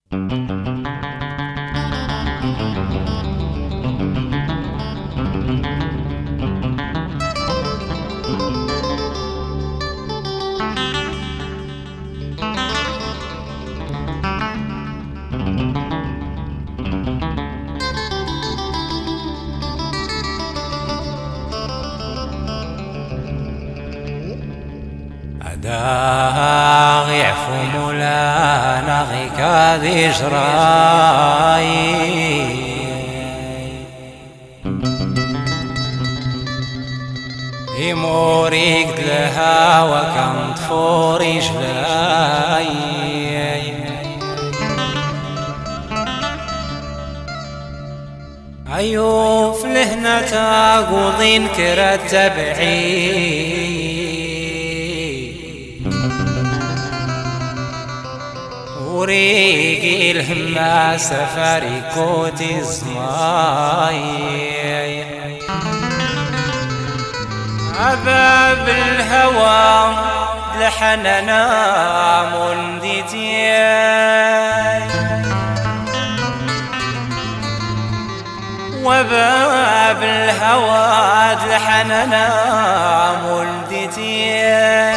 داغ يعفو مولانا غي كاذي جراي يموريك الهوى كم طفوري جلاي عيوف لهنا تاقوضين كرة تبعي وريقي الهمة سفري كوتي زماي عباب الهوى لحننا مندتي وباب الهوى لحننا مولدتي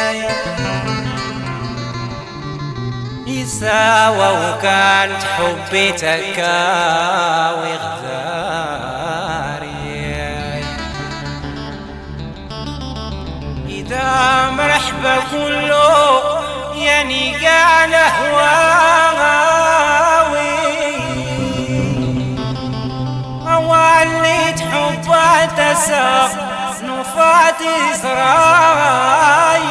يساوى وكانت حبي تكاوي غداري إذا مرحبا كله يعني قال هواوي وليت حبها تساق نفعت إسراي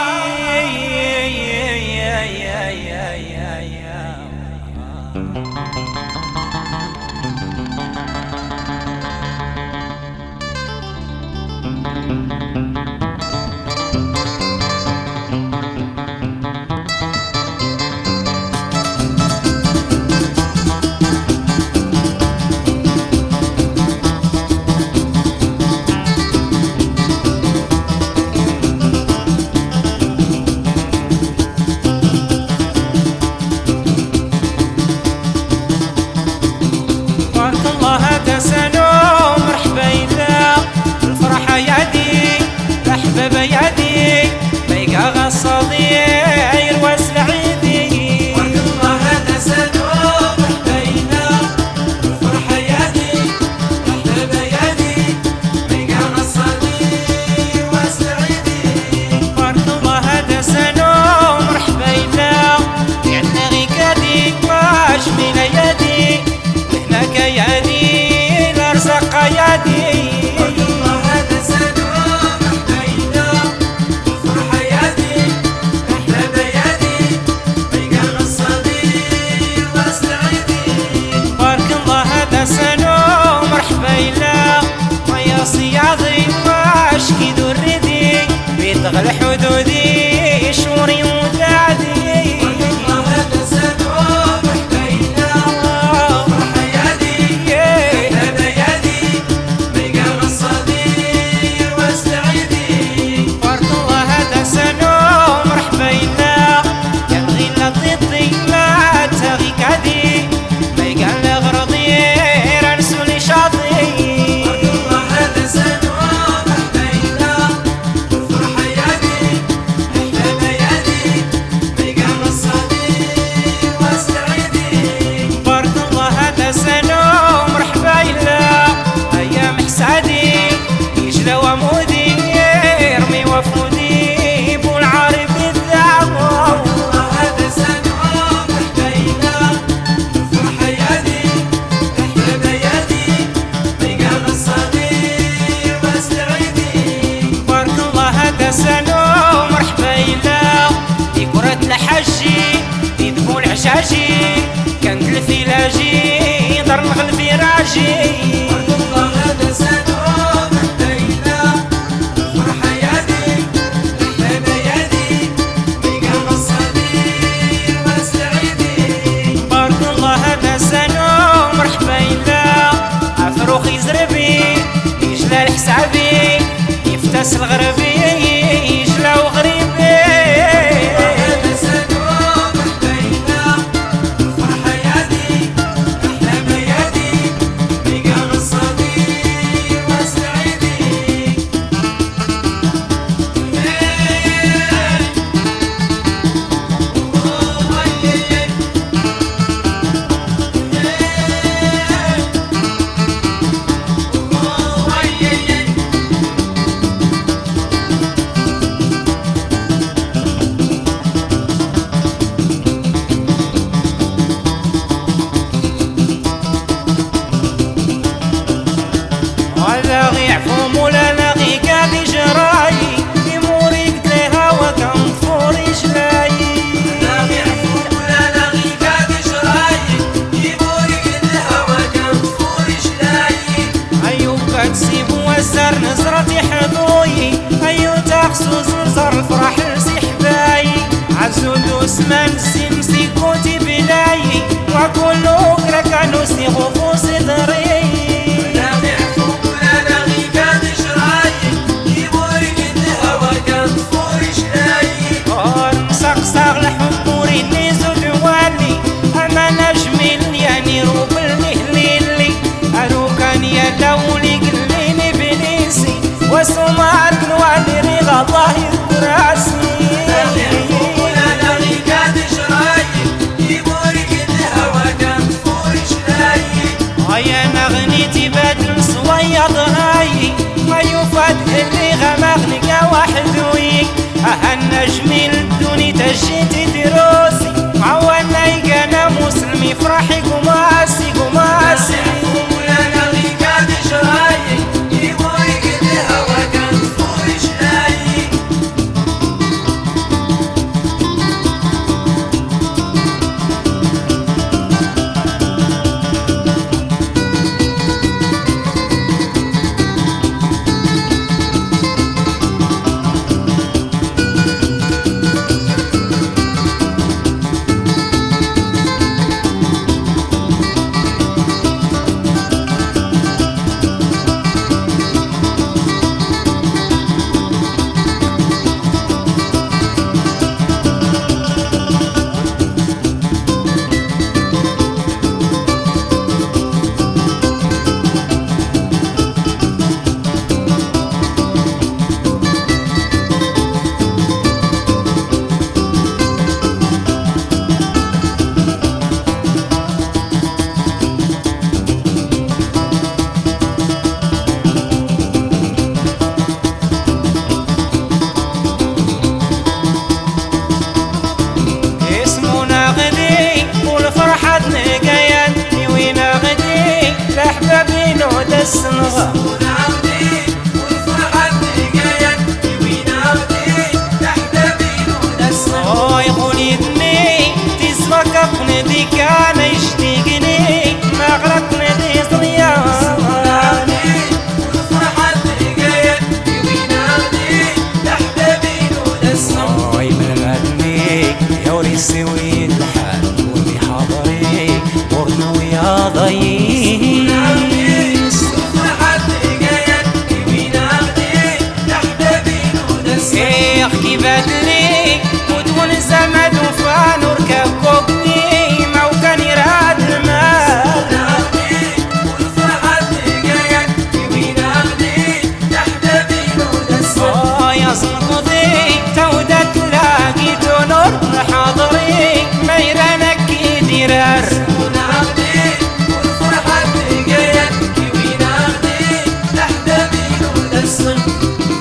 الصدير وسعيدي ورد الله هذا سنوم حبينا الفرحة يدي أحباب يدي بيقام الصدير وسعيدي ورد الله هذا سنوم حبينا عنا غيكادي واشمل يدي لهناك يدي الأرزاق يدي صياضي واشكي ذردي بيتغل حدودي شوري ودادي والله هذا سنوم حبينا فرحة يدي أحلى يدي بيقام الصدير واستعيدي والله هذا سنوم حبينا يبغي لطيطي ما تغي كادي بيقام لغرضي رنسولي شاطي سنوم مرحبا في كرة الحجي في دخول عشاشي كانت الفلاجي دار نغل في راجي والله هذا سنوم حبينا فرحة يدي أحلى يدي بيقام الصدير واستعيدي بارك الله هذا سنوم مرحبا عفروخي زربي يجلى الحسابي يفتس الغربي هذا سنوم حبينا فرحة يدي نار نزرتي حضوي أيو تاخسو زرزر الفرح لسحباي عزو دوسمان السمسي كوتي بلاي وكل أكرا كانوا سيغفو صدري ساغ الحبوري نيزو دوالي أما نجمل يعني روب المهليلي أرو كان يدولي قليني بليسي وسمار كنوالي ريغا الله الكراسي هيا نغنيتي بدل صويض هاي ما يفاد اللي غمغني وحدوي النجم الدوني تجيتي دروسي معوانا يقانا مسلمي فرحي قماسي قماسي السنغة ونعودي والفرحة تلقايا وينعودي تحبابي نود السنغة يقولي ابني تسوقفني ديك أنا يشتيقني ما غرقني دي صريان ونعودي والفرحة تلقايا وينعودي تحبابي نود السنغة من غدني يا وريسي وين الحال ودي حاضري وغنو يا ضيق احكي بدلي ودون زمد وفان وركب كوكني ما وكان يراد المال والفرحة تلقايا وينعودي تحبابي نود السنغة يا صنقضي تودا تلاقي نور حاضري ما يرانك يديرار ونعودي والفرحة تلقايا وينعودي تحبابي نود السنغة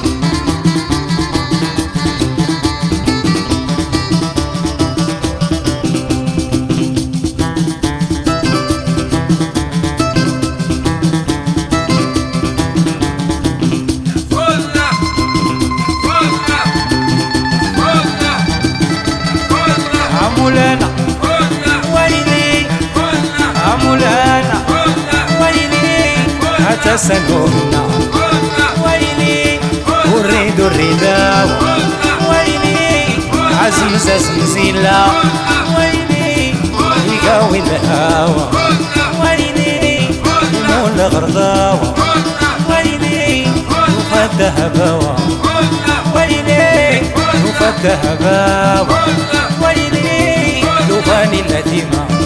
مولانا ويلي مولانا ويلي أتسلمنا ويلي وريد الرداوة ويلي عزم زمزيلا ويلي يقاوي الهوى ويلي يمول غرضاوة ويلي يفد هباوة ويلي يفد هباوة ويلي لغاني التيمة